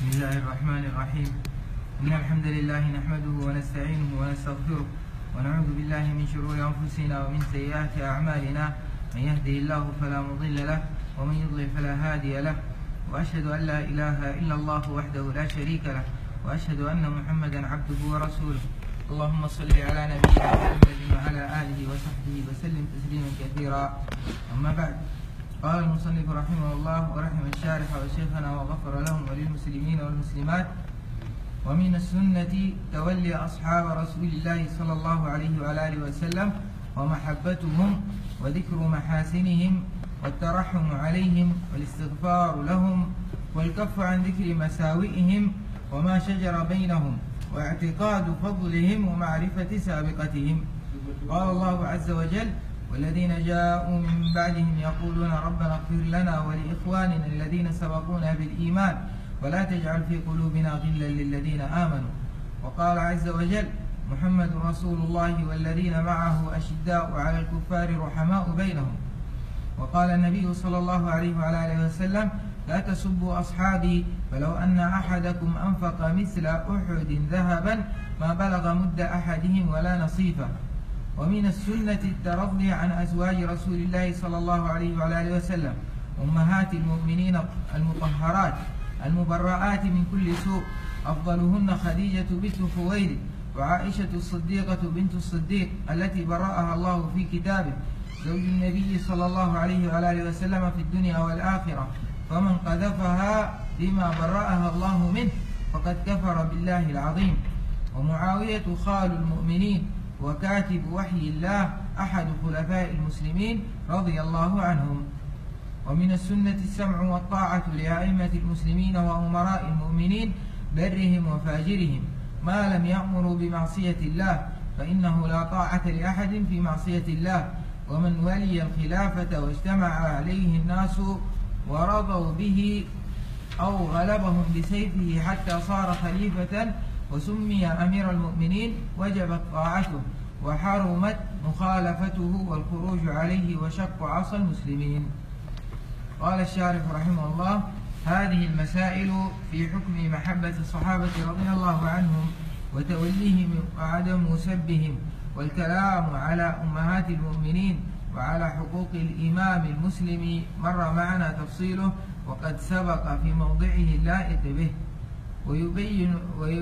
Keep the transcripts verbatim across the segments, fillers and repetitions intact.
بسم الله الرحمن الرحيم. إن الحمد لله نحمده ونستعينه ونستغفره ونعوذ بالله من شرور أنفسنا ومن سيئات أعمالنا. من يهده الله فلا مضل له ومن يضلل فلا هادي له، وأشهد أن لا إله إلا الله وحده لا شريك له، وأشهد أن محمدا عبده ورسوله. اللهم صل على نبينا محمد وعلى آله وصحبه وسلم تسليما كثيرا. أما بعد، قال المصنف رحمه الله ورحم الشارح وشيخنا وغفر لهم وللمسلمين والمسلمات: ومن السنة تولي أصحاب رسول الله صلى الله عليه وعلى آله وسلم ومحبتهم وذكر محاسنهم والترحم عليهم والاستغفار لهم والكف عن ذكر مساوئهم وما شجر بينهم واعتقاد فضلهم ومعرفة سابقتهم. قال الله عز وجل: والذين جاءوا من بعدهم يقولون ربنا اغفر لنا ولإخواننا الذين سبقونا بالإيمان ولا تجعل في قلوبنا غلا للذين آمنوا. وقال عز وجل: محمد رسول الله والذين معه أشداء على الكفار رحماء بينهم. وقال النبي صلى الله عليه وعلى آله وسلم: لا تسبوا أصحابي، فلو أن أحدكم أنفق مثل أحد ذهبا ما بلغ مد أحدهم ولا نصيفه. ومن السنة الترضي عن أزواج رسول الله صلى الله عليه وعلى آله وسلم أمهات المؤمنين المطهرات المبرآت من كل سوء، أفضلهن خديجة بنت خويلد وعائشة الصديقة بنت الصديق التي برأها الله في كتابه، زوج النبي صلى الله عليه وعلى آله وسلم في الدنيا والآخرة، فمن قذفها بما برأها الله منه فقد كفر بالله العظيم. ومعاوية خال المؤمنين وكاتب وحي الله أحد خلفاء المسلمين رضي الله عنهم. ومن السنة السمع والطاعة لأئمة المسلمين وأمراء المؤمنين برهم وفاجرهم ما لم يأمروا بمعصية الله، فإنه لا طاعة لأحد في معصية الله. ومن ولي الخلافة واجتمع عليه الناس ورضوا به أو غلبهم بسيفه حتى صار خليفة وسمي أمير المؤمنين وجبت طاعته وحرمت مخالفته والخروج عليه وشق عصا المسلمين. قال الشارح رحمه الله: هذه المسائل في حكم محبة الصحابة رضي الله عنهم وتوليهم وعدم سبهم، والكلام على أمهات المؤمنين وعلى حقوق الإمام المسلم مر معنا تفصيله وقد سبق في موضعه اللائق به. ويبين,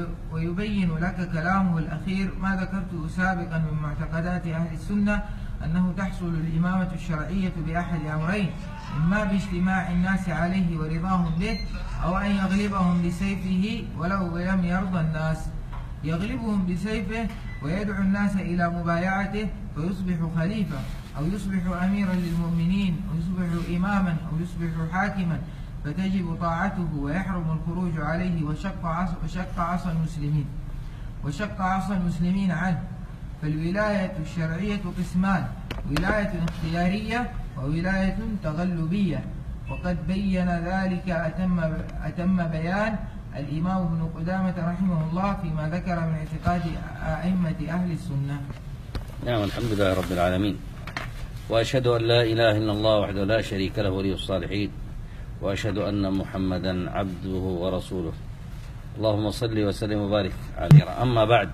ويبين لك كلامه الأخير ما ذكرته سابقا من معتقدات أهل السنة، أنه تحصل الإمامة الشرعية بأحد أمرين: إما باجتماع الناس عليه ورضاهم به، أو أن يغلبهم بسيفه ولو لم يرضى الناس. يغلبهم بسيفه ويدعو الناس إلى مبايعته فيصبح خليفة، أو يصبح أميرا للمؤمنين، أو يصبح إماما، أو يصبح حاكما، فتجب طاعته ويحرم الخروج عليه وشق عصا وشق عصا المسلمين وشق عصا المسلمين عنه. فالولاية الشرعية قسمان: ولاية اختيارية وولاية تغلبية، وقد بين ذلك أتم, أتم بيان الإمام ابن قدامة رحمه الله فيما ذكر من اعتقاد أئمة أهل السنة. نعم، الحمد لله رب العالمين، وأشهد أن لا إله إلا الله وحده لا شريك له ولي الصالحين، وأشهد أن محمدا عبده ورسوله. اللهم صل وسلم وبارك عليه. أما بعد،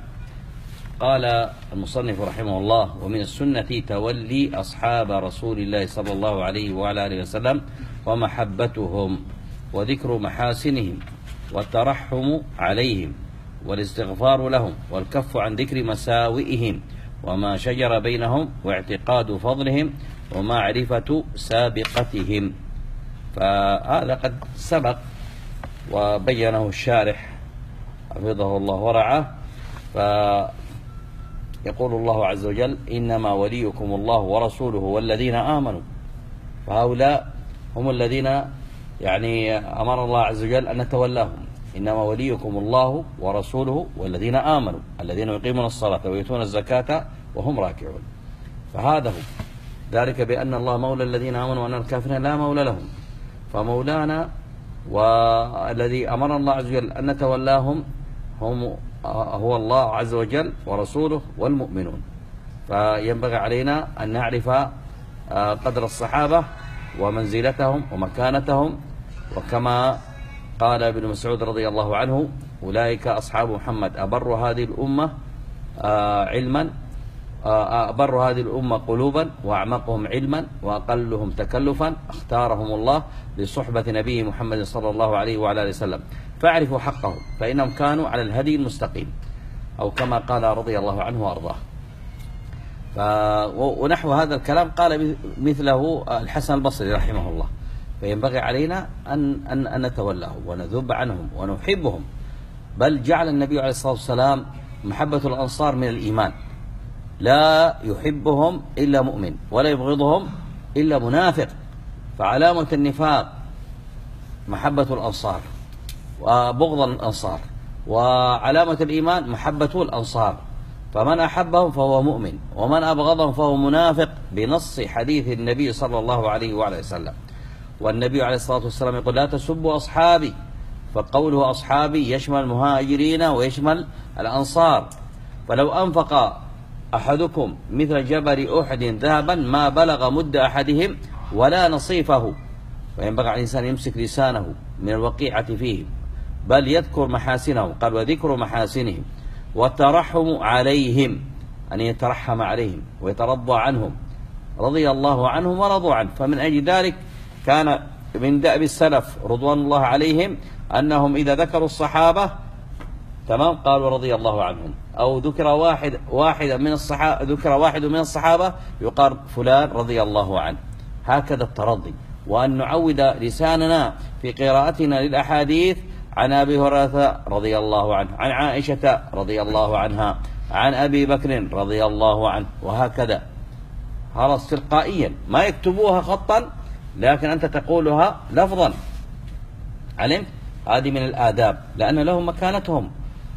قال المصنف رحمه الله: ومن السنة تولي أصحاب رسول الله صلى الله عليه وعلى آله وسلم ومحبتهم وذكر محاسنهم والترحم عليهم والاستغفار لهم والكف عن ذكر مساوئهم وما شجر بينهم واعتقاد فضلهم ومعرفة سابقتهم. فهذا قد سبق وبينه الشارح حفظه الله ورعاه. فيقول الله عز وجل: إنما وليكم الله ورسوله والذين آمنوا. فهؤلاء هم الذين يعني أمر الله عز وجل أن نتولاهم. إنما وليكم الله ورسوله والذين آمنوا الذين يقيمون الصلاة ويؤتون الزكاة وهم راكعون. فهذا هو ذلك بأن الله مولى الذين آمنوا وأن الكافرين لا مولى لهم. فمولانا والذي أمر الله عز وجل أن نتولاهم هم هو الله عز وجل ورسوله والمؤمنون. فينبغي علينا أن نعرف قدر الصحابة ومنزلتهم ومكانتهم، وكما قال ابن مسعود رضي الله عنه: أولئك أصحاب محمد أبر هذه الأمة آه علما آه أبر هذه الأمة قلوبا وأعمقهم علما وأقلهم تكلفا، اختارهم الله لصحبة نبيه محمد صلى الله عليه وعلى آله وسلم، فاعرفوا حقهم فإنهم كانوا على الهدي المستقيم، أو كما قال رضي الله عنه وأرضاه. ونحو هذا الكلام قال مثله الحسن البصري رحمه الله. فينبغي علينا أن, أن, أن نتولاهم ونذب عنهم ونحبهم. بل جعل النبي عليه الصلاة والسلام محبة الأنصار من الإيمان، لا يحبهم إلا مؤمن ولا يبغضهم إلا منافق. فعلامة النفاق محبة الأنصار وبغض الأنصار، وعلامة الإيمان محبة الأنصار. فمن أحبهم فهو مؤمن، ومن أبغضهم فهو منافق، بنص حديث النبي صلى الله عليه وعلى وسلم. والنبي عليه الصلاة والسلام يقول: لا تسبوا أصحابي. فقوله أصحابي يشمل المهاجرين ويشمل الأنصار. فلو أنفق أحدكم مثل جبل أحد ذهبا ما بلغ مد أحدهم ولا نصيفه. وينبغي على الإنسان يمسك لسانه من الوقيعة فيهم، بل يذكر محاسنهم. قال: وذكر محاسنهم والترحم عليهم، أن يترحم عليهم ويترضى عنهم، رضي الله عنهم ورضوا عنه. فمن أجل ذلك كان من دأب السلف رضوان الله عليهم أنهم إذا ذكروا الصحابة تمام قالوا رضي الله عنهم، أو ذكر واحد واحدا من الصحابة ذكر واحد من الصحابة يقال فلان رضي الله عنه. هكذا الترضي. وأن نعود لساننا في قراءتنا للأحاديث عن أبي هريرة رضي الله عنه، عن عائشة رضي الله عنها، عن أبي بكر رضي الله عنه، وهكذا خلاص تلقائيا، ما يكتبوها خطا لكن أنت تقولها لفظا. علمت؟ هذه من الآداب، لأن لهم مكانتهم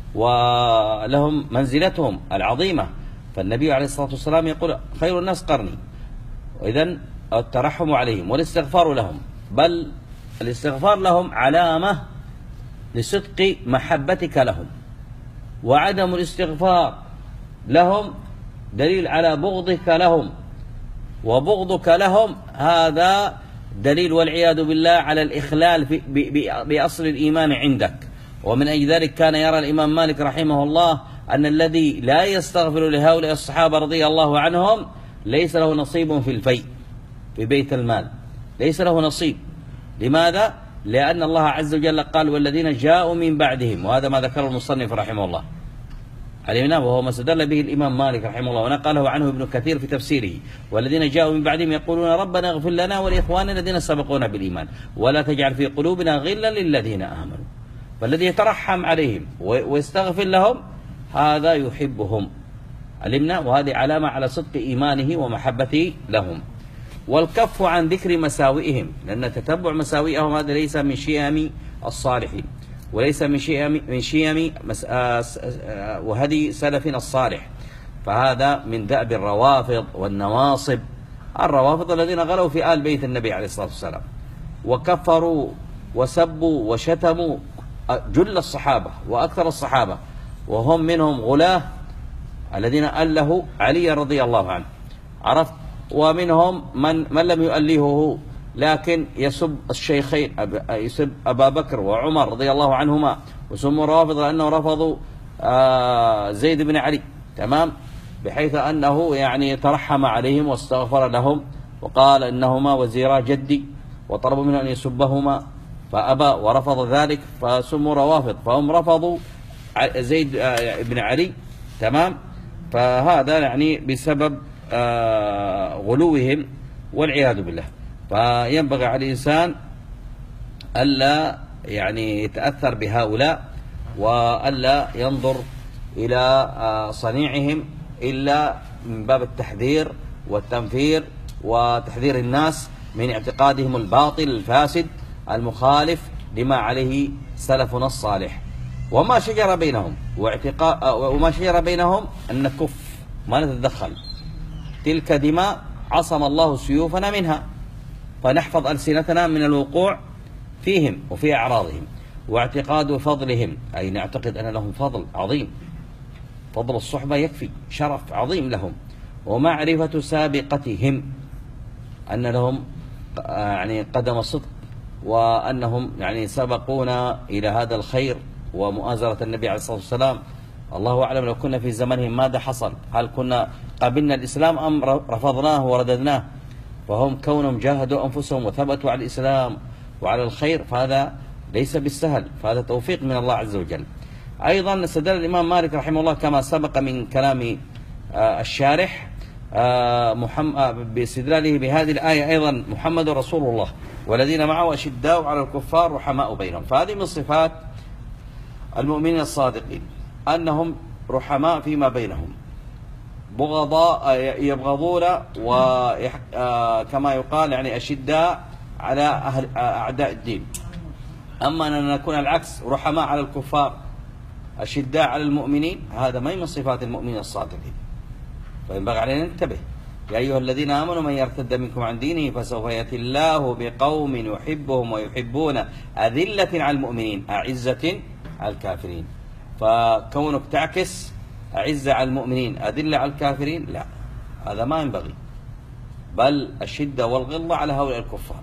ولهم منزلتهم العظيمة. فالنبي عليه الصلاة والسلام يقول: خير الناس قرني. وإذن الترحم عليهم والاستغفار لهم، بل الاستغفار لهم علامة لصدق محبتك لهم، وعدم الاستغفار لهم دليل على بغضك لهم، وبغضك لهم هذا دليل والعياذ بالله على الإخلال بأصل الإيمان عندك. ومن أجل ذلك كان يرى الإمام مالك رحمه الله أن الذي لا يستغفر لهؤلاء الصحابة رضي الله عنهم ليس له نصيب في الفيء في بيت المال، ليس له نصيب. لماذا؟ لأن الله عز وجل قال: والذين جاءوا من بعدهم، وهذا ما ذكره المصنف رحمه الله علمنا، وهو ما استدل به الإمام مالك رحمه الله، ونقله عنه ابن كثير في تفسيره: والذين جاءوا من بعدهم يقولون ربنا اغفر لنا ولإخواننا الذين سبقونا بالإيمان ولا تجعل في قلوبنا غلا للذين آمنوا. فالذي يترحم عليهم ويستغفر لهم هذا يحبهم. علمنا، وهذه علامة على صدق إيمانه ومحبته لهم. والكف عن ذكر مساوئهم، لأن تتبع مساوئهم هذا ليس من شيم الصالحين، وليس من شيم من شيم وهدي سلفنا الصالح. فهذا من دأب الروافض والنواصب، الروافض الذين غلوا في آل بيت النبي عليه الصلاة والسلام، وكفروا وسبوا وشتموا جل الصحابة وأكثر الصحابة، وهم منهم غلاة الذين ألهوا علي رضي الله عنه، عرفت؟ ومنهم من, من لم يؤلهه لكن يسب الشيخين، يسب أبا بكر وعمر رضي الله عنهما، وسموا روافض لأنه رفضوا زيد بن علي، تمام، بحيث أنه يعني ترحم عليهم واستغفر لهم وقال إنهما وزيرا جدي، وطلبوا منه أن يسبهما فأبى ورفض ذلك فسموا روافض، فهم رفضوا زيد بن علي، تمام. فهذا يعني بسبب غلوهم والعياذ بالله. فينبغي على الإنسان ألا يعني يتأثر بهؤلاء، وألا ينظر إلى صنيعهم إلا من باب التحذير والتنفير وتحذير الناس من اعتقادهم الباطل الفاسد المخالف لما عليه سلفنا الصالح. وما شجر بينهم واعتقاد وما شجر بينهم أن نكف، ما نتدخل، تلك دماء عصم الله سيوفنا منها، فنحفظ ألسنتنا من الوقوع فيهم وفي أعراضهم. واعتقاد فضلهم، أي نعتقد أن لهم فضل عظيم، فضل الصحبة يكفي، شرف عظيم لهم. ومعرفة سابقتهم، أن لهم يعني قدم صدق وأنهم يعني سبقونا إلى هذا الخير ومؤازرة النبي عليه الصلاة والسلام. الله أعلم لو كنا في زمنهم ماذا حصل، هل كنا قبلنا الإسلام أم رفضناه ورددناه؟ فهم كونهم جاهدوا أنفسهم وثبتوا على الإسلام وعلى الخير، فهذا ليس بالسهل، فهذا توفيق من الله عز وجل. أيضا استدل الإمام مالك رحمه الله كما سبق من كلام الشارح باستدلاله بهذه الآية أيضا: محمد رسول الله والذين معه أشداء على الكفار رحماء بينهم. فهذه من صفات المؤمنين الصادقين، أنهم رحماء فيما بينهم، بغضاء يبغضون، وكما يقال يعني أشداء على أهل أعداء الدين. أما أننا نكون العكس، رحماء على الكفار أشداء على المؤمنين، هذا ما من صفات المؤمنين الصادقين. فينبغي علينا ننتبه: يا أيها الذين آمنوا من يرتد منكم عن دينه فسوف يأتي الله بقوم يحبهم ويحبون أذلة على المؤمنين أعزة على الكافرين. فكونك تعكس أعزة على المؤمنين أذلة على الكافرين، لا، هذا ما ينبغي، بل الشدة والغلظة على هؤلاء الكفار،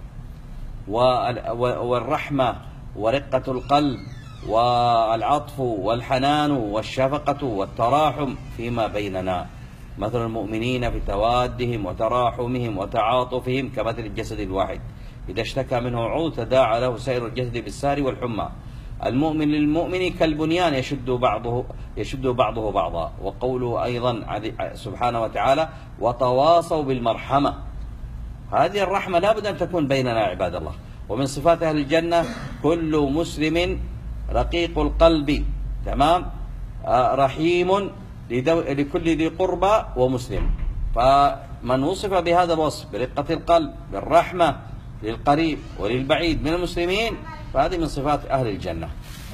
والرحمة ورقة القلب والعطف والحنان والشفقة والتراحم فيما بيننا، مثل المؤمنين في توادهم وتراحمهم وتعاطفهم كمثل الجسد الواحد إذا اشتكى منه عضو تداعى له سائر الجسد بالسهر والحمى. المؤمن للمؤمن كالبنيان يشد بعضه يشد بعضه بعضا. وقوله أيضا سبحانه وتعالى: وتواصوا بالمرحمة. هذه الرحمة لا بد أن تكون بيننا عباد الله. ومن صفات أهل الجنة: كل مسلم رقيق القلب، تمام، رحيم لكل ذي قربى ومسلم. فمن وصف بهذا الوصف برقة القلب بالرحمة للقريب وللبعيد من المسلمين، فهذه من صفات أهل الجنة.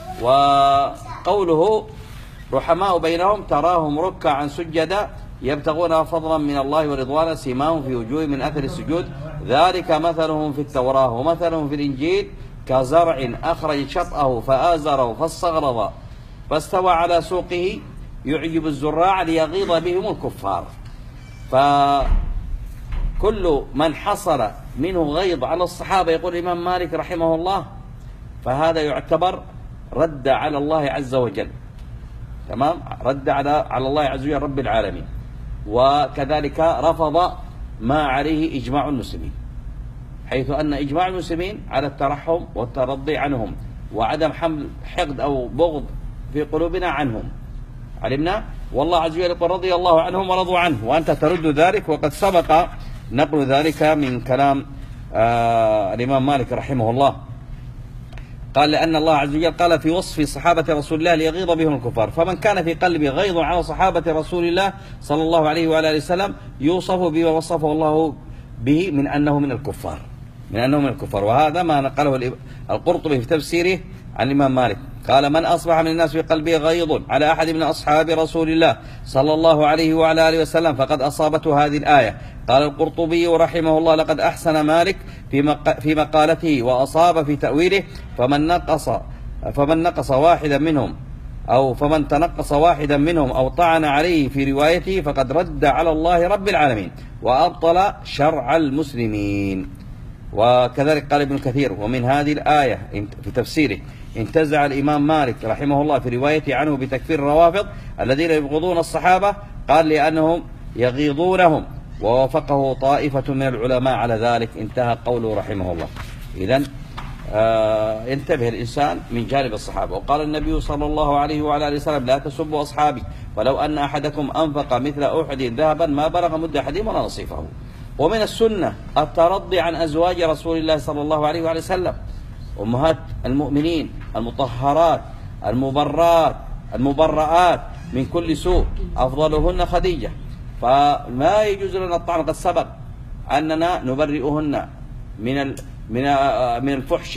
وقوله رحماء بينهم تراهم ركعا سجدا يبتغون فضلا من الله ورضوانا سيماهم في وجوههم من أثر السجود ذلك مثلهم في التوراة ومثلهم في الإنجيل كزرع أخرج شطأه فآزره فاستغلظ فاستوى على سوقه يعجب الزراع ليغيظ بهم الكفار. فكل من حصل منه غيظ على الصحابة، يقول الإمام مالك رحمه الله، فهذا يعتبر رد على الله عز وجل، تمام، رد على على الله عز وجل رب العالمين. وكذلك رفض ما عليه إجماع المسلمين، حيث أن إجماع المسلمين على الترحم والترضي عنهم وعدم حمل حقد أو بغض في قلوبنا عنهم، علمنا. والله عز وجل يقول: رضي الله عنهم ورضوا عنه، وأنت ترد ذلك. وقد سبق نقل ذلك من كلام آه الإمام مالك رحمه الله، قال: لأن الله عز وجل قال في وصف صحابة رسول الله ليغيظ بهم الكفار. فمن كان في قلبه غيظ على صحابة رسول الله صلى الله عليه وعلى آله وسلم يوصف بما وصفه الله به من أنه من الكفار، من أنه من الكفار. وهذا ما نقله القرطبي في تفسيره عن الإمام مالك، قال: من أصبح من الناس في قلبه غيظ على أحد من أصحاب رسول الله صلى الله عليه وعلى آله وسلم فقد أصابته هذه الآية. قال القرطبي رحمه الله: لقد أحسن مالك في مقالته وأصاب في تأويله. فمن نقص فمن نقص واحدا منهم أو فمن تنقص واحدا منهم أو طعن عليه في روايته فقد رد على الله رب العالمين وأبطل شرع المسلمين. وكذلك قال ابن كثير: ومن هذه الآية في تفسيره انتزع الإمام مالك رحمه الله في روايته عنه بتكفير الروافض الذين يبغضون الصحابة، قال: لأنهم يغيظونهم، ووافقه طائفة من العلماء على ذلك. انتهى قوله رحمه الله. إذن آه ينتبه الإنسان من جانب الصحابة. وقال النبي صلى الله عليه وعلى آله وسلم: لا تسبوا أصحابي، فلو أن أحدكم أنفق مثل أحد ذهبا ما بلغ مد أحدهم ولا نصيفه. ومن السنة الترضي عن أزواج رسول الله صلى الله عليه وعلى وسلم، أمهات المؤمنين المطهرات المبرات المبرآت من كل سوء، أفضلهن خديجة. فما يجوز لنا الطعن، قد سبق أننا نبرئهن من من من الفحش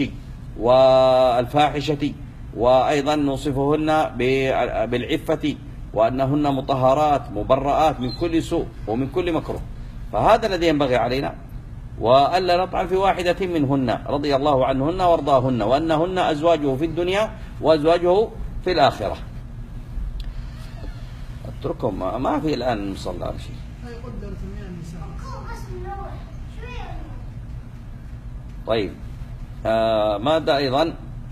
والفاحشة، وأيضا نوصفهن بالعفة، وأنهن مطهرات مبرآت من كل سوء ومن كل مكروه. فهذا الذي ينبغي علينا، وألا نطعن في واحدة منهن، رضي الله عنهن وارضاهن، وأنهن أزواجه في الدنيا وأزواجه في الآخرة. اتركهم، ما في الآن مصلى شيء. طيب، آه ماذا أيضا؟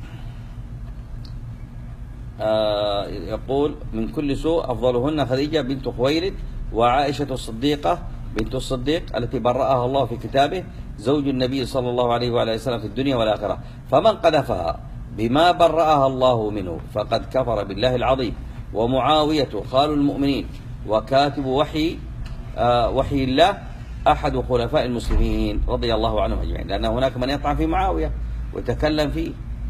آه يقول من كل سوء أفضلهن خديجة بنت خويلد وعائشة الصديقة بنت الصديق التي برأها الله في كتابه زوج النبي صلى الله عليه وعلى وسلم في الدنيا والآخرة، فمن قذفها بما برأها الله منه فقد كفر بالله العظيم. ومعاوية خال المؤمنين وكاتب وحي آه وحي الله أحد خلفاء المسلمين رضي الله عنهم أجمعين، لأن هناك من يطعن في معاوية ويتكلم فيه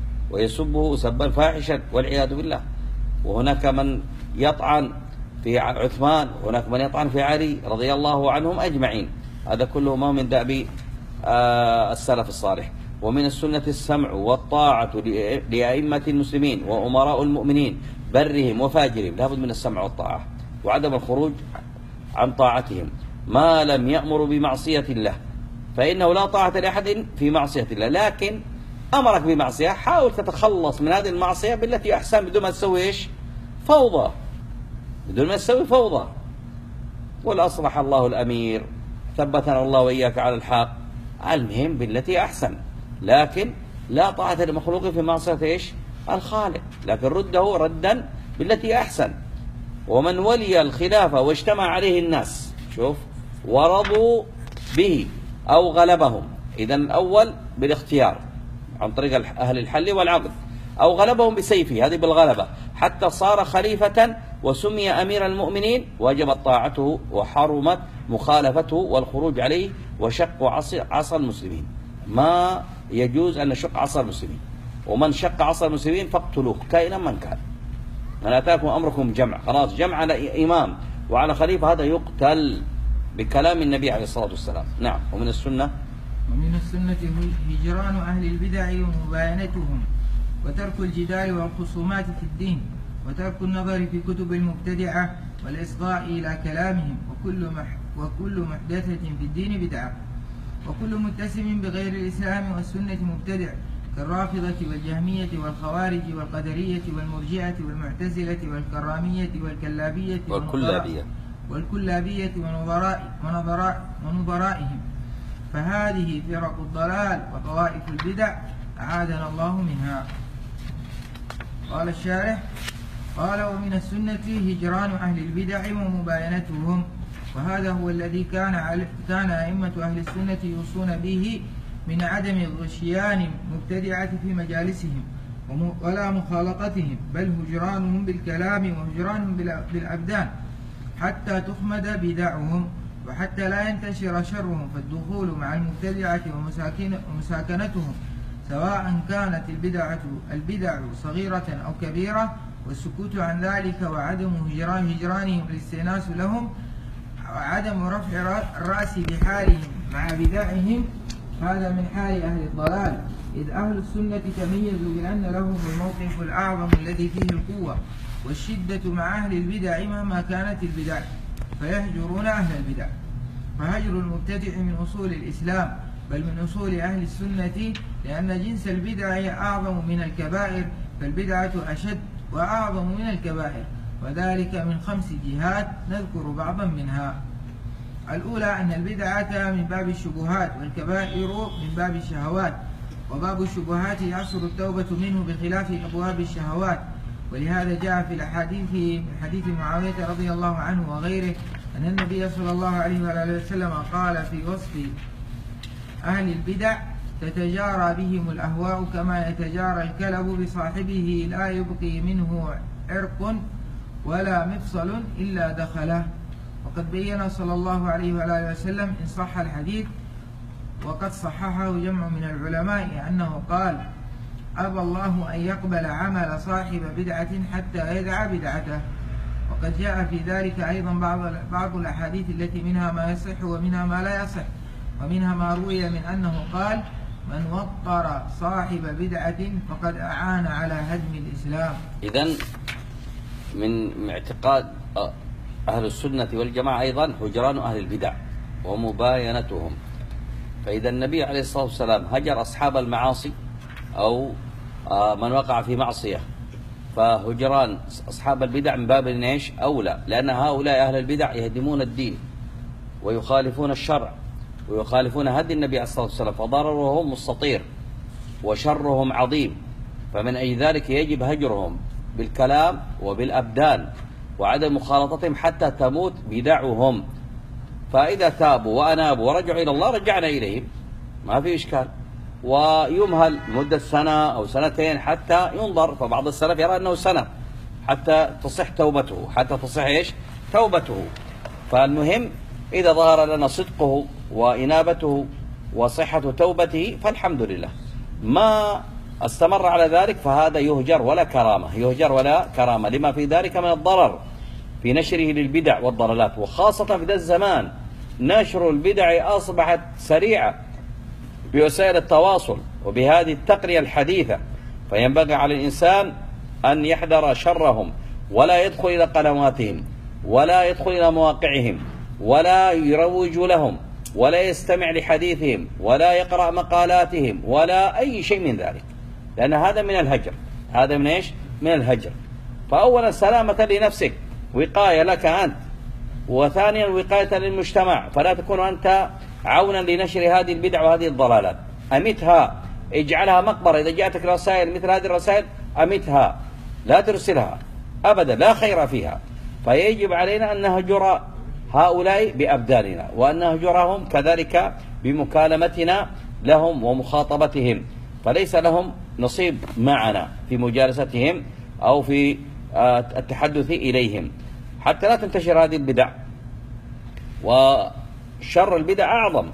ويسبه سبا فاحشا والعياذ بالله، وهناك من يطعن في عثمان، وهناك من يطعن في علي رضي الله عنهم أجمعين. هذا كله ما من دأب آه السلف الصالح. ومن السنة السمع والطاعة لأئمة المسلمين وأمراء المؤمنين برهم وفاجرهم، لابد من السمع والطاعة وعدم الخروج عن طاعتهم ما لم يأمر بمعصية الله، فإنه لا طاعة لأحد في معصية الله، لكن أمرك بمعصية حاول تتخلص من هذه المعصية بالتي أحسن بدون ما تسوي إيش؟ فوضى، بدون ما تسوي فوضى. والأصلح الله الأمير، ثبتنا الله وإياك على الحق. المهم بالتي أحسن، لكن لا طاعة لمخلوق في معصية إيش؟ الخالق، لكن رده ردا بالتي أحسن. ومن ولي الخلافة واجتمع عليه الناس، شوف، ورضوا به أو غلبهم، إذن الأول بالاختيار عن طريق أهل الحل والعقد، أو غلبهم بسيفه، هذه بالغلبة، حتى صار خليفة وسمي أمير المؤمنين، وجبت طاعته وحرمت مخالفته والخروج عليه وشق عصا المسلمين. ما يجوز أن نشق عصا المسلمين، ومن شق عصا المسلمين فاقتلوه كائنا من كان. أنا أتاكم أمركم جمع، خلاص جمع على إمام وعلى خليفة هذا يقتل بكلام النبي عليه الصلاة والسلام. نعم. ومن السنة ومن السنة هجران أهل البدع ومباينتهم، وترك الجدال والخصومات في الدين، وترك النظر في كتب المبتدعة والإصغاء إلى كلامهم، وكل مح وكل محدثة في الدين بدعة، وكل متسم بغير الإسلام والسنة مبتدع، كالرافضة والجهمية والخوارج والقدرية والمرجئة والمعتزلة والكرامية والكلابية والكلابية والكلابية ونظراء ونظراء ونظرائهم، فهذه فرق الضلال وطوائف البدع أعاذنا الله منها. قال الشارح: قال: ومن السنة هجران أهل البدع ومباينتهم، وهذا هو الذي كان كان أئمة أهل السنة يوصون به من عدم غشيان المبتدعة في مجالسهم ولا مخالطتهم، بل هجرانهم بالكلام وهجرانهم بالأبدان حتى تخمد بدعهم وحتى لا ينتشر شرهم، فالدخول مع المبتدعة ومساكنتهم سواء كانت البدعة البدع صغيرة أو كبيرة، والسكوت عن ذلك وعدم هجران هجرانهم الاستئناس لهم، وعدم رفع الرأس بحالهم مع بدعهم، هذا من حال أهل الضلال، إذ أهل السنة تميزوا بأن لهم الموقف الأعظم الذي فيه القوة والشدة مع أهل البدع مهما كانت البدع، فيهجرون أهل البدع. فهجر المبتدع من أصول الإسلام، بل من أصول أهل السنة، لأن جنس البدع أعظم من الكبائر، فالبدعة أشد وأعظم من الكبائر، وذلك من خمس جهات نذكر بعضا منها. الأولى أن البدعة من باب الشبهات، والكبائر من باب الشهوات، وباب الشبهات يحصل التوبة منه بخلاف أبواب الشهوات، ولهذا جاء في الأحاديث من حديث معاوية رضي الله عنه وغيره أن النبي صلى الله عليه وآله وسلم قال في وصف أهل البدع: تتجارى بهم الأهواء كما يتجارى الكلب بصاحبه، لا يبقي منه عرق ولا مفصل إلا دخله. وقد بين صلى الله عليه وآله وسلم إن صح الحديث، وقد صححه جمع من العلماء، أنه قال: أبى الله أن يقبل عمل صاحب بدعة حتى يدع بدعته. وقد جاء في ذلك أيضا بعض بعض الأحاديث التي منها ما يصح ومنها ما لا يصح، ومنها ما روي من أنه قال: من وقر صاحب بدعة فقد أعان على هدم الإسلام. إذن من اعتقاد أهل السنة والجماعة أيضا هجران أهل البدع ومباينتهم. فإذا النبي عليه الصلاة والسلام هجر أصحاب المعاصي أو من وقع في معصية، فهجران أصحاب البدع من باب النيش أولى، لأن هؤلاء أهل البدع يهدمون الدين ويخالفون الشرع ويخالفون هدي النبي عليه الصلاة والسلام، فضررهم مستطير. وشرهم عظيم، فمن أجل ذلك يجب هجرهم بالكلام وبالأبدان وعدم مخالطتهم حتى تموت بدعهم. فإذا تابوا وأنابوا ورجعوا إلى الله رجعنا إليهم، ما في إشكال، ويمهل مدة سنة أو سنتين حتى ينظر. فبعض السلف يرى أنه سنة حتى تصح توبته، حتى تصح إيش؟ توبته. فالمهم إذا ظهر لنا صدقه وإنابته وصحة توبته فالحمد لله. ما استمر على ذلك فهذا يهجر ولا كرامة، يهجر ولا كرامة، لما في ذلك من الضرر في نشره للبدع والضلالات، وخاصة في ذا الزمان نشر البدع أصبحت سريعة بوسائل التواصل وبهذه التقنية الحديثة، فينبغي على الإنسان أن يحذر شرهم، ولا يدخل إلى قنواتهم، ولا يدخل إلى مواقعهم، ولا يروج لهم، ولا يستمع لحديثهم، ولا يقرأ مقالاتهم، ولا أي شيء من ذلك، لأن هذا من الهجر. هذا من إيش؟ من الهجر. فأولا سلامة لنفسك، وقاية لك أنت، وثانيا وقاية للمجتمع، فلا تكون أنت عونا لنشر هذه البدع وهذه الضلالات. أمتها، اجعلها مقبرة. إذا جاءتك رسائل مثل هذه الرسائل أمتها، لا ترسلها أبدا، لا خير فيها. فيجب علينا أن نهجر هؤلاء بأبداننا، وأن نهجرهم كذلك بمكالمتنا لهم ومخاطبتهم، فليس لهم نصيب معنا في مجالستهم أو في التحدث إليهم، حتى لا تنتشر هذه البدع. وشر البدع أعظم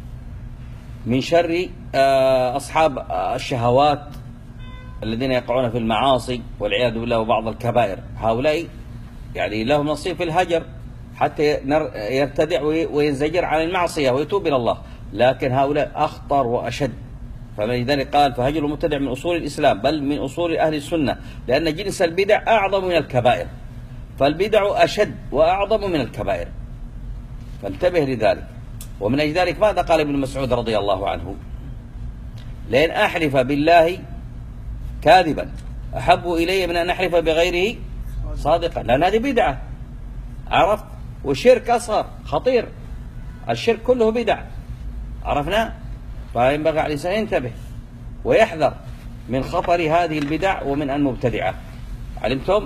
من شر أصحاب الشهوات الذين يقعون في المعاصي والعياذ بالله وبعض الكبائر. هؤلاء يعني لهم نصيب في الهجر حتى يرتدع وينزجر عن المعصية ويتوب إلى الله، لكن هؤلاء أخطر وأشد. فلذلك قال فهجر المبتدع من أصول الإسلام، بل من أصول أهل السنة، لأن جنس البدع أعظم من الكبائر، فالبدع أشد وأعظم من الكبائر، فانتبه لذلك. ومن أجل ذلك ماذا قال ابن مسعود رضي الله عنه؟ لأن أحلف بالله كاذبا أحب إلي من أن أحلف بغيره صادقا، لأن هذه بدعة، عرفت؟ وشرك أصغر خطير، الشرك كله بدع، عرفنا؟ فينبغي على الإنسان ينتبه ويحذر من خطر هذه البدع ومن المبتدعة، علمتم؟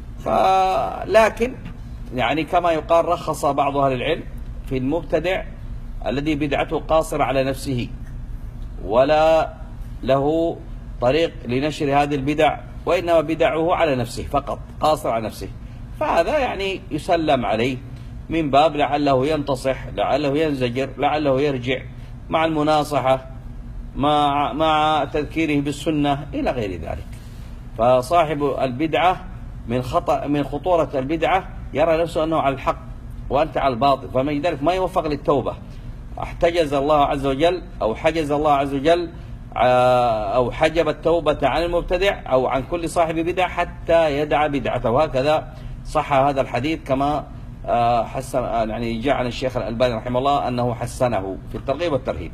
فلكن يعني كما يقال رخص بعض أهل العلم في المبتدع الذي بدعته قاصرة على نفسه ولا له طريق لنشر هذه البدع، وإنما بدعه على نفسه فقط، قاصر على نفسه، فهذا يعني يسلم عليه من باب لعله ينتصح، لعله ينزجر، لعله يرجع مع المناصحة، مع مع تذكيره بالسنة إلى غير ذلك. فصاحب البدعة من خطأ من خطورة البدعة يرى نفسه أنه على الحق وأنت على الباطل، فمن ذلك ما يوفق للتوبة. احتجز الله عز وجل أو حجز الله عز وجل أو حجب التوبة عن المبتدع أو عن كل صاحب بدعة حتى يدع بدعته، وهكذا صح هذا الحديث كما حسن يعني جاء عن الشيخ الألباني رحمه الله أنه حسنه في الترغيب والترهيب.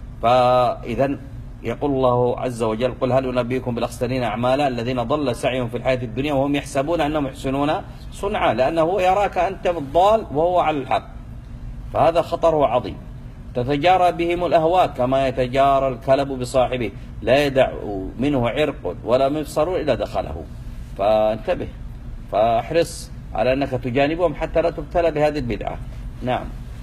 فإذا يقول الله عز وجل قل هل أنبئكم بالأخسرين أعمالا الذين ضل سعيهم في الحياة الدنيا وهم يحسبون أنهم يحسنون صنعا، لأنه يراك أنت الضال وهو على الحق، فهذا خطره عظيم. تتجارى بهم الأهواء كما يتجارى الكلب بصاحبه، لا يدع منه عرق ولا مفصل إلا دخله. فانتبه، فاحرص على أنك تجانبهم حتى لا تبتلى بهذه البدعة. نعم.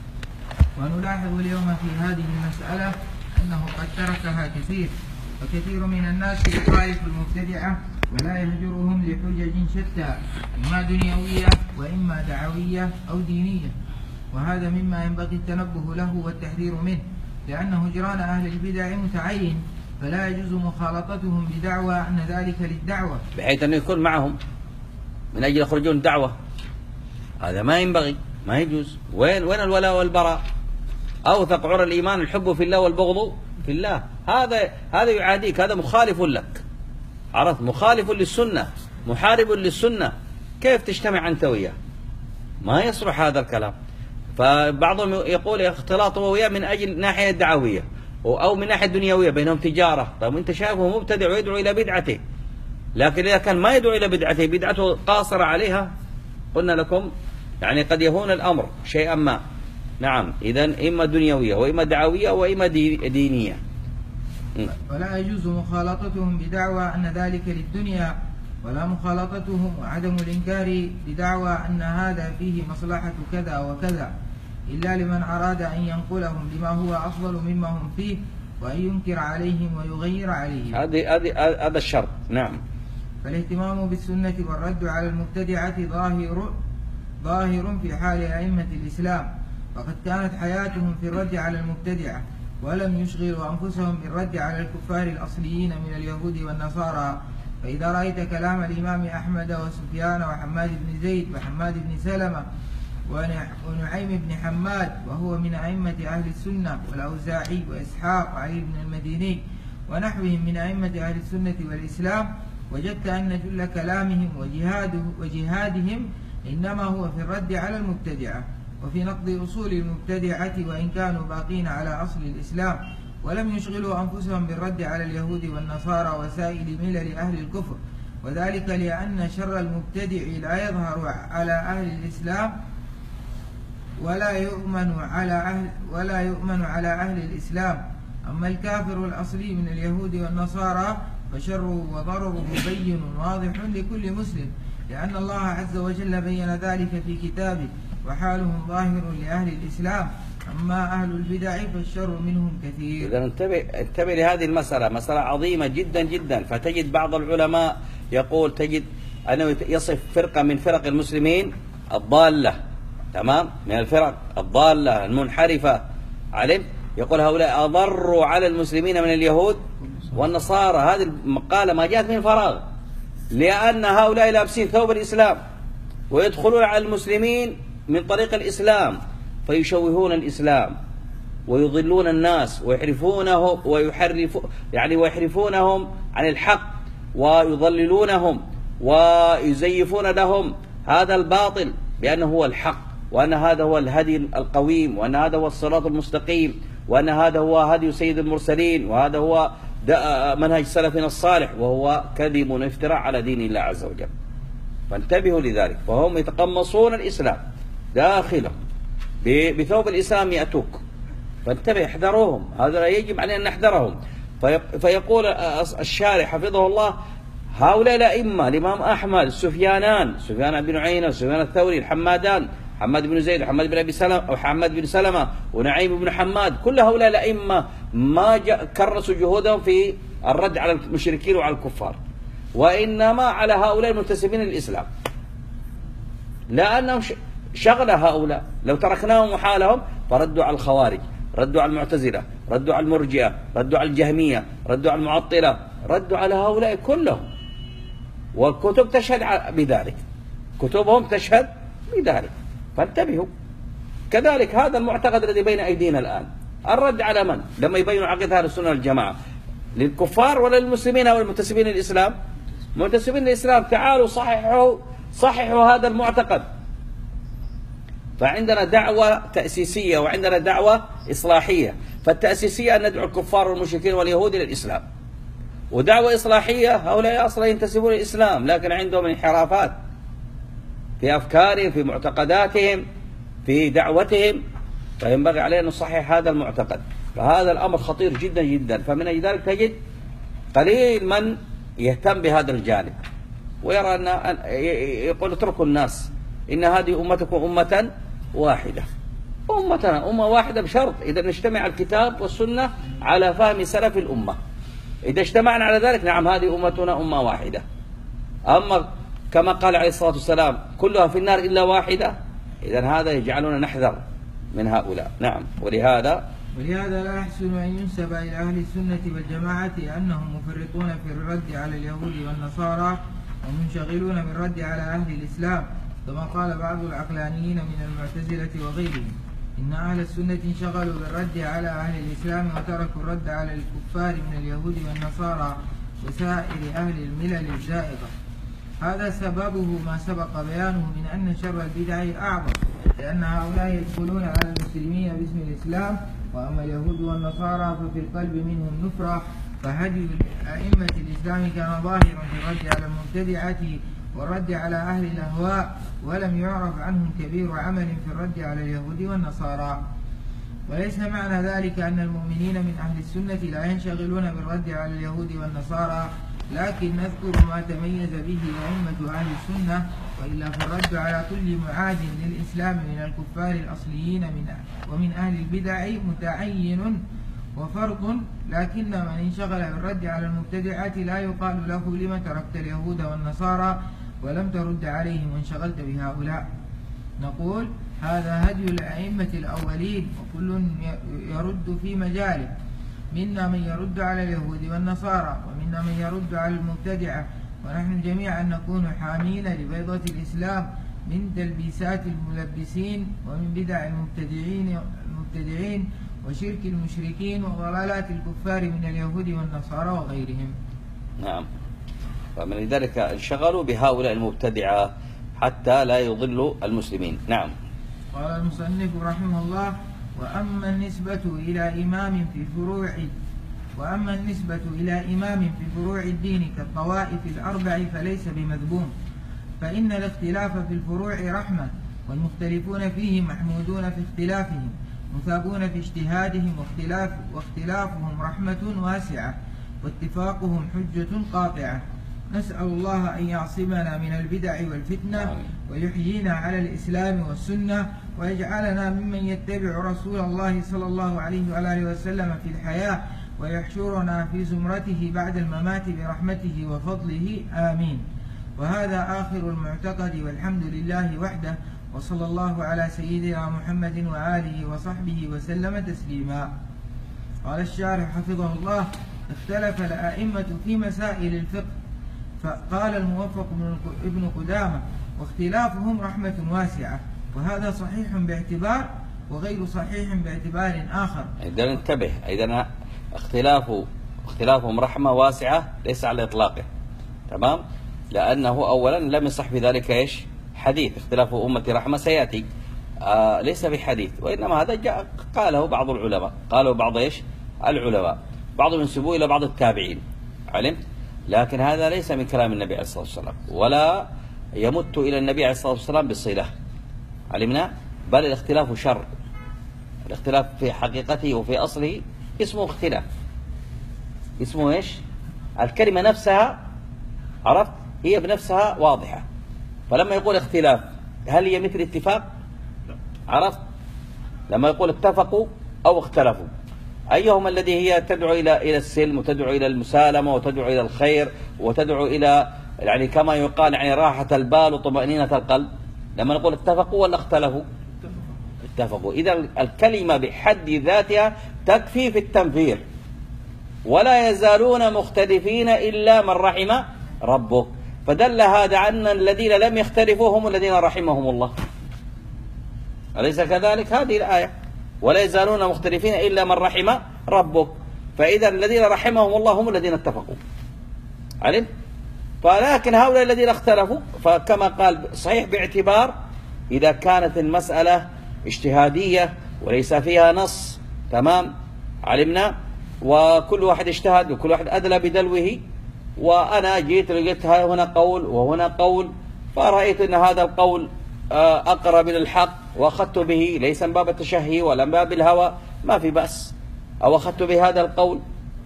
ونلاحظ اليوم في هذه المسألة أنه قد تركها كثير، وكثير من الناس يخالف المبتدعة ولا يهجرهم لحجج شتى، إما دنيوية وإما دعوية أو دينية، وهذا مما ينبغي التنبه له والتحذير منه، لأن هجران أهل البدع متعين، فلا يجوز مخالطتهم بدعوى أن ذلك للدعوة، بحيث أنه يكون معهم من أجل يخرجون دعوة، هذا ما ينبغي، ما يجوز. وين وين الولاء والبراء؟ أوثق عرى الإيمان الحب في الله والبغض في الله. هذا هذا يعاديك، هذا مخالف لك، عرفت؟ مخالف للسنة، محارب للسنة، كيف تجتمع أنت وياه؟ ما يصلح هذا الكلام. فبعضهم يقول اختلاط وياه من أجل ناحية دعوية أو من ناحية دنيوية، بينهم تجارة. طيب أنت شايفه مبتدع ويدعو إلى بدعته، لكن إذا كان ما يدعو إلى بدعته، بدعته قاصرة عليها، قلنا لكم يعني قد يهون الأمر شيئا ما. نعم، إذن إما دنيوية وإما دعوية وإما دينية. ولا يجوز مخالطتهم بدعوى أن ذلك للدنيا، ولا مخالطتهم وعدم الإنكار بدعوى أن هذا فيه مصلحة كذا وكذا، إلا لمن أراد أن ينقلهم لما هو أفضل مما هم فيه، وأن ينكر عليهم ويغير عليهم. هذه هذه هذا الشرط. نعم. فالاهتمام بالسنة والرد على المبتدعة ظاهر ظاهر في حال أئمة الإسلام، وقد كانت حياتهم في الرد على المبتدعة، ولم يشغلوا أنفسهم بالرد على الكفار الأصليين من اليهود والنصارى. فإذا رأيت كلام الإمام أحمد وسفيان وحماد بن زيد وحماد بن سلمة ونعيم بن حماد وهو من أئمة أهل السنة، والأوزاعي وإسحاق وعلي بن المديني ونحوهم من أئمة أهل السنة والإسلام، وجدت أن جل كلامهم وجهاده وجهادهم إنما هو في الرد على المبتدعة وفي نقض أصول المبتدعة، وإن كانوا باقين على أصل الإسلام، ولم يشغلوا أنفسهم بالرد على اليهود والنصارى وسائر ملل أهل الكفر، وذلك لأن شر المبتدع لا يظهر على أهل الإسلام ولا يؤمن على أهل ولا يؤمن على أهل الإسلام. أما الكافر الأصلي من اليهود والنصارى فشره وضرره بين واضح لكل مسلم، لأن الله عز وجل بين ذلك في كتابه، وحالهم ظاهر لأهل الإسلام. أما أهل البدع فالشر منهم كثير. إذا انتبه انتبه لهذه المسألة، مسألة عظيمة جدا جدا. فتجد بعض العلماء يقول، تجد أنه يصف فرقة من فرق المسلمين الضالة، تمام، من الفرق الضالة المنحرفة، علم، يقول هؤلاء أضروا على المسلمين من اليهود والنصارى. هذه المقالة ما جاءت من فراغ، لأن هؤلاء لابسين ثوب الإسلام ويدخلون على المسلمين من طريق الإسلام، فيشوهون الإسلام ويضلون الناس ويحرفونه ويحرف يعني ويحرفونهم عن الحق ويضللونهم ويزيفون لهم هذا الباطل بأنه هو الحق، وأن هذا هو الهدي القويم، وأن هذا هو الصراط المستقيم، وأن هذا هو هدي سيد المرسلين، وهذا هو منهج سلفنا الصالح، وهو كذب وافتراء على دين الله عز وجل. فانتبهوا لذلك. فهم يتقمصون الإسلام داخله بثوب الإسلام يأتوك، فانتبه، احذروهم. هذا يجب علينا أن نحذرهم. فيقول الشارح حفظه الله: هؤلاء الأئمة الإمام أحمد، سفيانان، سفيان بن عيينة، سفيان الثوري، الحمادان، حماد بن زيد، وحماد بن أبي سلمة، وحماد بن سلمة، ونعيم بن حماد، كل هؤلاء الأئمة ما كرسوا جهودهم في الرد على المشركين وعلى الكفار، وإنما على هؤلاء المنتسبين للإسلام، لأنهم شغل هؤلاء. لو تركناهم وحالهم فردوا على الخوارج، ردوا على المعتزلة، ردوا على المرجئة، ردوا على الجهمية، ردوا على المعطلة، ردوا على هؤلاء كلهم، والكتب تشهد بذلك، كتبهم تشهد بذلك. فانتبهوا. كذلك هذا المعتقد الذي بين أيدينا الآن، الرد على من؟ لما يبينوا عقيدة أهل السنة والجماعة، للكفار ولا للمسلمين أو المنتسبين للإسلام؟ منتسبين للإسلام، تعالوا صححوا صححوا هذا المعتقد. فعندنا دعوة تأسيسية وعندنا دعوة إصلاحية. فالتأسيسية أن ندعو الكفار والمشركين واليهود إلى الإسلام، ودعوة إصلاحية هؤلاء أصلا ينتسبون للإسلام لكن عندهم انحرافات في أفكارهم، في معتقداتهم، في دعوتهم، فينبغي علينا أن نصحح هذا المعتقد. فهذا الأمر خطير جدا جدا. فمن أجل ذلك تجد قليل من يهتم بهذا الجانب، ويرى أن يقول اتركوا الناس، إن هذه أمتكم أمة واحدة. أمتنا أمة واحدة بشرط إذا نجتمع الكتاب والسنة على فهم سلف الأمة. إذا اجتمعنا على ذلك نعم هذه أمتنا أمة واحدة. أما كما قال عليه الصلاة والسلام كلها في النار إلا واحدة، إذن هذا يجعلنا نحذر من هؤلاء. نعم. ولهذا ولهذا لا يحسن أن ينسب إلى أهل السنة والجماعة أنهم مفرطون في الرد على اليهود والنصارى ومنشغلون بالرد على أهل الإسلام، كما قال بعض العقلانيين من المعتزلة وغيرهم: إن أهل السنة انشغلوا بالرد على أهل الإسلام وتركوا الرد على الكفار من اليهود والنصارى وسائر أهل الملل الزائغة. هذا سببه ما سبق بيانه من أن شر البدع أعظم، لأن هؤلاء يدخلون على المسلمين باسم الإسلام، وأما اليهود والنصارى ففي القلب منهم نفرة. فهدي أئمة الإسلام كان ظاهرا في الرد على المبتدعة والرد على أهل الأهواء، ولم يعرف عنهم كبير عمل في الرد على اليهود والنصارى. وليس معنى ذلك أن المؤمنين من أهل السنة لا ينشغلون بالرد على اليهود والنصارى، لكن نذكر ما تميز به أئمة أهل السنة، وإلا فالرد على كل معاد للإسلام من الكفار الأصليين من ومن أهل البدع متعين وفرض، لكن من انشغل بالرد على المبتدعات لا يقال له لم تركت اليهود والنصارى ولم ترد عليهم وانشغلت بهؤلاء. نقول هذا هدي الأئمة الأولين، وكل يرد في مجاله، منا من يرد على اليهود والنصارى، ومنا من يرد على المبتدعة، ونحن جميعا نكون حامين لبيضة الإسلام من تلبيسات الملبسين، ومن بدع المبتدعين المبتدعين وشرك المشركين وضلالات الكفار من اليهود والنصارى وغيرهم. نعم، ومن ذلك انشغلوا بهؤلاء المبتدعة حتى لا يضلوا المسلمين. نعم. قال المصنف رحمه الله: وأما النسبة إلى إمام في فروع وأما النسبة إلى إمام في فروع الدين كالطوائف الأربع فليس بمذموم، فإن الاختلاف في الفروع رحمة، والمختلفون فيه محمودون في اختلافهم، مثابون في اجتهادهم، واختلاف واختلافهم رحمة واسعة، واتفاقهم حجة قاطعة. نسأل الله أن يعصمنا من البدع والفتنة، ويحيينا على الإسلام والسنة، ويجعلنا ممن يتبع رسول الله صلى الله عليه وآله وسلم في الحياة، ويحشرنا في زمرته بعد الممات برحمته وفضله، آمين. وهذا آخر المعتقد، والحمد لله وحده، وصلى الله على سيدنا محمد وآله وصحبه وسلم تسليما. قال الشارح حفظه الله: اختلف الأئمة في مسائل الفقه، فقال الموفق ابن قدامة: واختلافهم رحمة واسعة، وهذا صحيح باعتبار وغير صحيح باعتبار آخر. إذا انتبه، إذا اختلاف اختلافهم رحمة واسعة ليس على إطلاقه، تمام؟ لأنه أولا لم يصح في ذلك إيش؟ حديث. اختلاف أمة رحمة سيأتي، آه ليس بحديث، وإنما هذا جاء قاله بعض العلماء، قالوا بعض إيش؟ العلماء، بعضهم ينسبوه إلى بعض التابعين، علمت؟ لكن هذا ليس من كلام النبي عليه الصلاة والسلام، ولا يمت إلى النبي عليه الصلاة والسلام بالصلة، علمنا؟ بل الاختلاف شر. الاختلاف في حقيقته وفي أصله اسمه اختلاف، اسمه إيش؟ الكلمة نفسها، عرفت؟ هي بنفسها واضحة. فلما يقول اختلاف هل هي مثل اتفاق؟ عرفت؟ لما يقول اتفقوا أو اختلفوا، أيهما الذي هي تدعو إلى إلى السلم، وتدعو إلى المسالمة، وتدعو إلى الخير، وتدعو إلى يعني كما يقال يعني راحة البال وطمأنينة القلب؟ لما نقول اتفقوا ولا اختلفوا؟ اتفقوا. إذا الكلمة بحد ذاتها تكفي في التنفير. ولا يزالون مختلفين إلا من رحم ربك، فدل هذا عن الذين لم يختلفوا هم الذين رحمهم الله، أليس كذلك؟ هذه الآية: ولا يزالون مختلفين إلا من رحم ربك، فإذا الذين رحمهم الله هم الذين اتفقوا، علم؟ فلكن هؤلاء الذين اختلفوا فكما قال صحيح باعتبار إذا كانت المسألة اجتهادية وليس فيها نص، تمام؟ علمنا؟ وكل واحد اجتهد وكل واحد أدلى بدلوه، وأنا جيت لقيت هنا قول وهنا قول، فرأيت أن هذا القول أقرب من الحق وأخذت به، ليس من باب التشهي ولا من باب الهوى، ما في بأس، أو أخذت بهذا القول،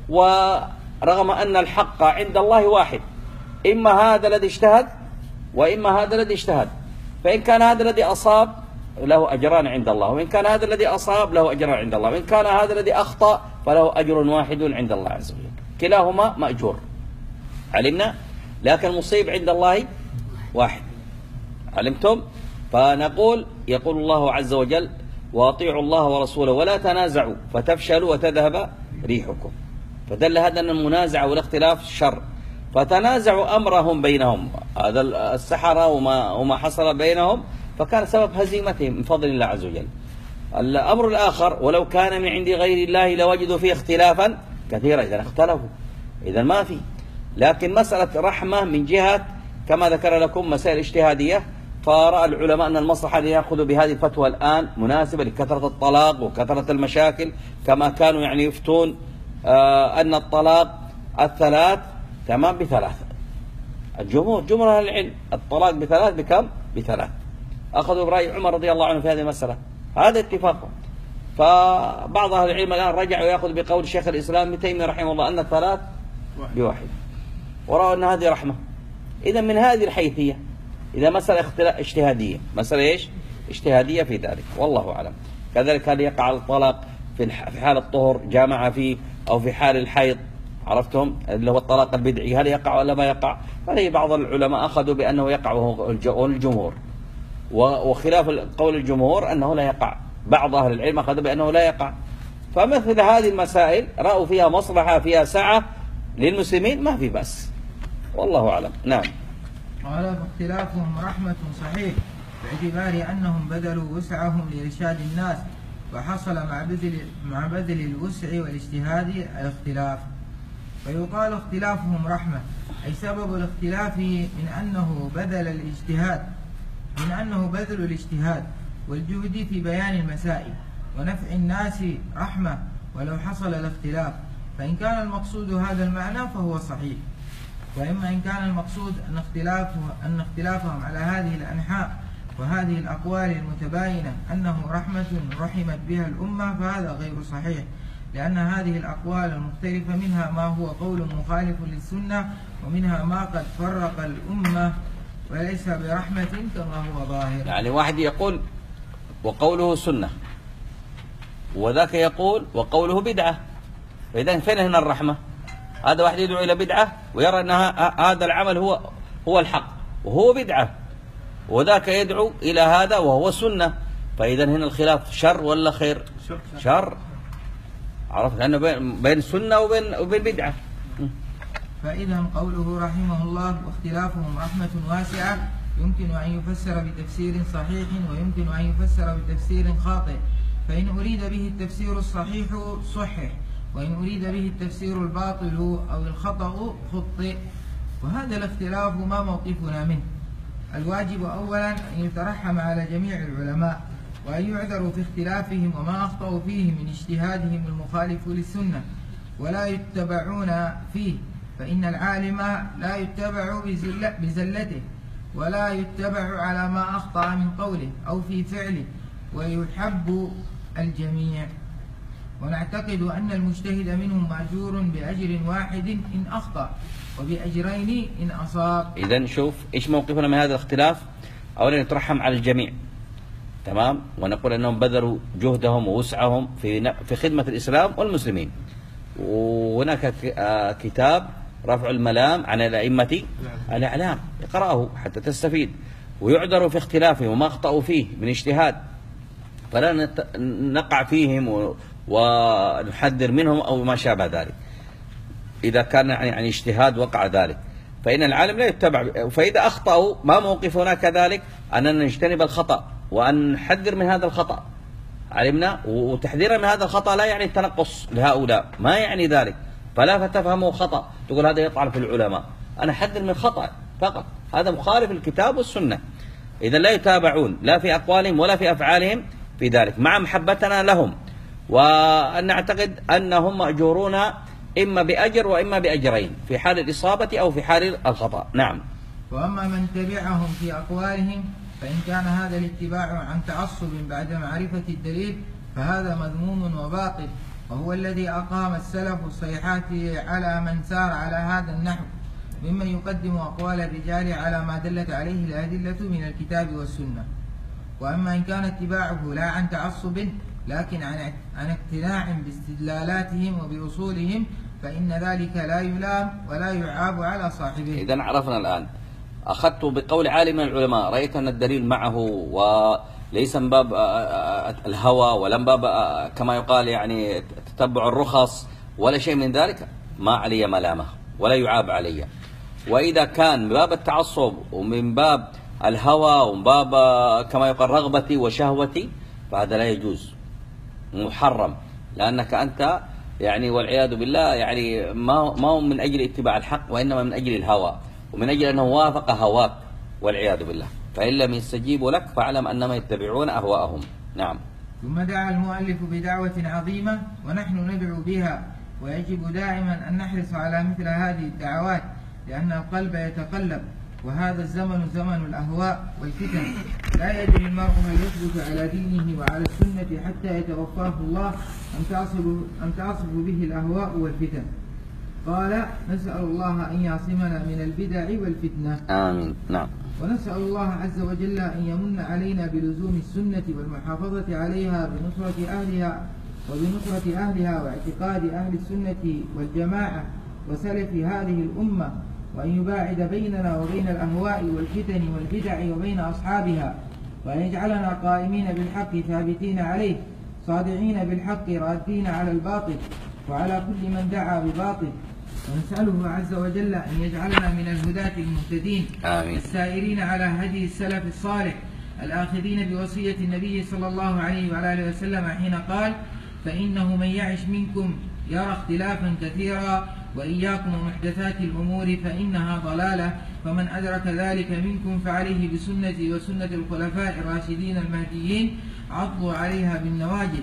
ورغم أن الحق عند الله واحد، إما هذا الذي اجتهد وإما هذا الذي اجتهد، فإن كان هذا الذي أصاب له أجران عند الله، وإن كان هذا الذي أصاب له أجران عند الله، وإن كان هذا الذي أخطأ فله أجر واحد عند الله عز وجل، كلاهما مأجور، علمنا؟ لكن المصيب عند الله واحد، علمتم؟ فنقول يقول الله عز وجل: وأطيعوا الله ورسوله ولا تنازعوا فتفشلوا وتذهب ريحكم. فدل هذا أن المنازعة والاختلاف شر، فتنازعوا أمرهم بينهم، هذا السحرة وما, وما حصل بينهم فكان سبب هزيمتهم من فضل الله عز وجل. الأمر الآخر: ولو كان من عند غير الله لوجدوا فيه اختلافا كثيرا، إذا اختلفوا إذا ما في. لكن مسألة رحمة من جهة كما ذكر لكم مسائل اجتهادية، فرأى العلماء أن المصلحة أن يأخذوا بهذه الفتوى الآن مناسبة لكثرة الطلاق وكثرة المشاكل، كما كانوا يعني يفتون آه أن الطلاق الثلاث تمام بثلاثة. الجمهور جمهور أهل العلم الطلاق بثلاث بكم؟ بثلاث. أخذوا برأي عمر رضي الله عنه في هذه المسألة، هذا اتفاقهم. فبعض أهل العلم الآن رجع ويأخذ بقول شيخ الإسلام ابن تيمية رحمه الله أن الثلاث بواحد، ورأوا أن هذه رحمة. إذا من هذه الحيثية إذا مسألة اجتهادية، مسألة إيش؟ اجتهادية في ذلك، والله أعلم. كذلك هل يقع الطلاق في حال الطهر جامع فيه، أو في حال الحيض، عرفتم اللي هو الطلاق البدعي، هل يقع ولا ما يقع؟ فليه بعض العلماء أخذوا بأنه يقع وهو الجمهور، وخلاف قول الجمهور أنه لا يقع. بعض أهل العلم أخذوا بأنه لا يقع. فمثل هذه المسائل رأوا فيها مصلحة، فيها سعة للمسلمين، ما في بأس، والله أعلم. نعم. قال فاختلافهم رحمة صحيح باعتبار أنهم بذلوا وسعهم لإرشاد الناس، وحصل مع بذل مع بذل الوسع والاجتهاد الاختلاف. فيقال اختلافهم رحمة، أي سبب الاختلاف من أنه بذل الاجتهاد من أنه بذل الاجتهاد والجهد في بيان المسائل ونفع الناس رحمة ولو حصل الاختلاف. فإن كان المقصود هذا المعنى فهو صحيح، وإما إن كان المقصود أن اختلافه أن اختلافهم على هذه الأنحاء وهذه الأقوال المتباينة أنه رحمة رحمت بها الأمة، فهذا غير صحيح، لأن هذه الأقوال المختلفة منها ما هو قول مخالف للسنة، ومنها ما قد فرق الأمة وليس برحمة كما هو ظاهر. يعني واحد يقول وقوله سنة، وذاك يقول وقوله بدعة، فإذا فين هنا الرحمة؟ هذا واحد يدعو إلى بدعة ويرى أن هذا العمل هو هو الحق وهو بدعة، وذاك يدعو إلى هذا وهو سنة، فإذا هنا الخلاف شر ولا خير؟ شر. عرفت؟ لأنه بين السنة وبين وبين بدعة. فإذا قوله رحمه الله واختلافهم رحمة واسعة يمكن أن يفسر بتفسير صحيح ويمكن أن يفسر بتفسير خاطئ، فإن أريد به التفسير الصحيح صحح، وإن أريد به التفسير الباطل أو الخطأ خطئ. وهذا الاختلاف ما موقفنا منه؟ الواجب أولا أن يترحم على جميع العلماء، وأن يعذروا في اختلافهم وما أخطأوا فيه من اجتهادهم المخالف للسنة، ولا يتبعون فيه، فإن العالم لا يتبع بزلته، ولا يتبع على ما أخطأ من قوله أو في فعله، ويحب الجميع. ونعتقد أن المجتهد منهم مأجور بأجر واحد إن أخطأ، وبأجرين إن أصاب. إذن شوف إيش موقفنا من هذا الاختلاف؟ أولا نترحم على الجميع، تمام، ونقول أنهم بذلوا جهدهم ووسعهم في في خدمة الإسلام والمسلمين. وهناك كتاب رفع الملام عن الأئمة الأعلام، اقرأه حتى تستفيد، ويعذروا في اختلافهم وما أخطأوا فيه من اجتهاد، فلا نقع فيهم ونحذر منهم أو ما شابه ذلك. إذا كان يعني عن اجتهاد وقع ذلك، فإن العالم لا يتبع. فإذا أخطأوا ما موقفنا كذلك؟ أننا نجتنب الخطأ وأن نحذر من هذا الخطأ، علمنا. وتحذيرا من هذا الخطأ لا يعني التنقص لهؤلاء، ما يعني ذلك، فلا فتفهموا خطأ تقول هذا يطعن في العلماء. أنا أحذر من خطأ فقط، هذا مخالف الكتاب والسنة. إذا لا يتابعون لا في أقوالهم ولا في أفعالهم في ذلك، مع محبتنا لهم، وأن نعتقد أنهم مأجورون إما بأجر وإما بأجرين في حال الإصابة أو في حال الخطأ. نعم. وأما من تبعهم في أقوالهم فإن كان هذا الاتباع عن تعصب بعد معرفة الدليل فهذا مذموم وباطل، وهو الذي أقام السلف الصيحات على من سار على هذا النحو، ممن يقدم أقوال الرجال على ما دلت عليه الأدلة من الكتاب والسنة. وأما إن كان اتباعه لا عن تعصب لكن عن عن اقتناع باستدلالاتهم وبأصولهم فإن ذلك لا يلام ولا يعاب على صاحبه. إذن عرفنا الآن، أخذت بقول عالم من العلماء، رأيت أن الدليل معه وليس من باب الهوى ولا من باب كما يقال يعني تتبع الرخص ولا شيء من ذلك، ما علي ملامة ولا يعاب علي. وإذا كان من باب التعصب ومن باب الهوى ومن باب كما يقال رغبتي وشهوتي فهذا لا يجوز، محرم، لأنك أنت يعني والعياذ بالله يعني ما ما هو من أجل اتباع الحق، وإنما من أجل الهوى، ومن أجل أنه وافق هواك والعياذ بالله. فإن لم يستجيبوا لك فاعلم أنما يتبعون أهواءهم. نعم. ثم دعا المؤلف بدعوة عظيمة ونحن ندعو بها، ويجب دائما أن نحرص على مثل هذه الدعوات، لأن القلب يتقلب وهذا الزمن زمن الأهواء والفتن، لا يدري المرء هل يثبت على دينه وعلى السنة حتى يتوفاه الله أم تعصف أم تعصف به الأهواء والفتن. قال: نسأل الله أن يعصمنا من البدع والفتنة. آمين. نعم. ونسأل الله عز وجل أن يمن علينا بلزوم السنة والمحافظة عليها بنصرة أهلها وبنصرة أهلها واعتقاد أهل السنة والجماعة وسلف هذه الأمة، وأن يباعد بيننا وبين الأهواء والفتن والبدع وبين أصحابها، وأن يجعلنا قائمين بالحق ثابتين عليه صادعين بالحق رادين على الباطل وعلى كل من دعا بباطل. ونسأله عز وجل أن يجعلنا من الهداة المهتدين آمين. السائرين على هدي السلف الصالح الآخذين بوصية النبي صلى الله عليه وعلى آله وسلم حين قال: فإنه من يعش منكم يرى اختلافا كثيرا وإياكم ومحدثات الأمور فإنها ضلالة، فمن أدرك ذلك منكم فعليه بسنتي وسنة الخلفاء الراشدين المهديين عضوا عليها بالنواجذ.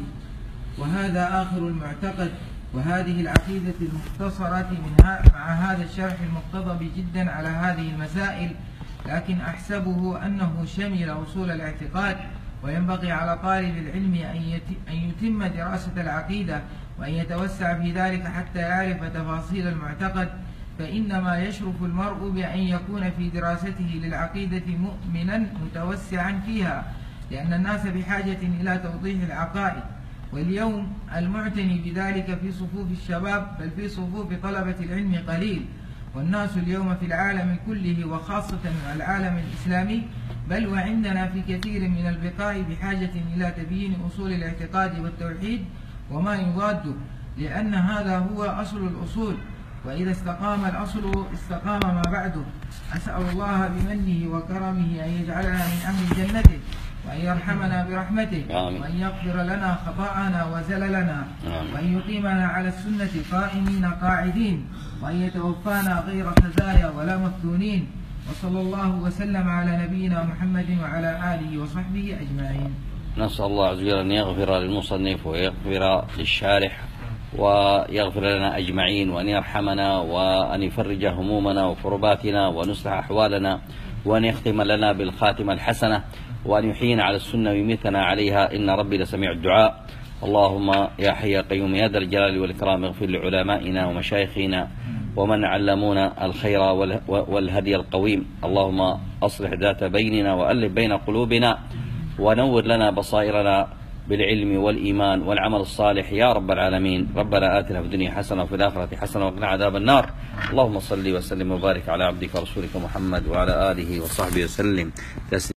وهذا آخر المعتقد، وهذه العقيدة المختصرة مع هذا الشرح المقتضب جدا على هذه المسائل، لكن أحسبه أنه شمل أصول الاعتقاد، وينبغي على طالب العلم أن يتم دراسة العقيدة وأن يتوسع في ذلك حتى يعرف تفاصيل المعتقد، فإنما يشرف المرء بأن يكون في دراسته للعقيدة مؤمنا متوسعا فيها، لأن الناس بحاجة إلى توضيح العقائد. واليوم المعتني بذلك في صفوف الشباب بل في صفوف طلبة العلم قليل، والناس اليوم في العالم كله وخاصة العالم الإسلامي بل وعندنا في كثير من البقاع بحاجة إلى تبيين أصول الاعتقاد والتوحيد وما يضاده، لأن هذا هو أصل الأصول، وإذا استقام الأصل استقام ما بعده. أسأل الله بمنه وكرمه أن يجعلنا من أهل جنته، وأن يرحمنا برحمته، وأن يغفر لنا خطأنا وزللنا، وأن يقيمنا على السنة قائمين قاعدين، وأن يتوفانا غير خزايا ولا مفتونين. وصلى الله وسلم على نبينا محمد وعلى آله وصحبه أجمعين. نسأل الله عز وجل أن يغفر للمصنف ويغفر للشارح ويغفر لنا أجمعين، وأن يرحمنا وأن يفرج همومنا وكرباتنا وأن يصلح أحوالنا، وأن يختم لنا بالخاتمة الحسنة، وأن يحيينا على السنة ويميتنا عليها، إن ربي لسميع الدعاء. اللهم يا حي يا قيوم يا ذا الجلال والإكرام اغفر لعلمائنا ومشايخنا ومن علمونا الخير والهدي القويم. اللهم أصلح ذات بيننا وألف بين قلوبنا ونور لنا بصائرنا بالعلم والإيمان والعمل الصالح يا رب العالمين. ربنا آتنا في الدنيا حسنة وفي الآخرة حسنة وقنا عذاب النار. اللهم صل وسلم وبارك على عبدك ورسولك محمد وعلى آله وصحبه وسلم.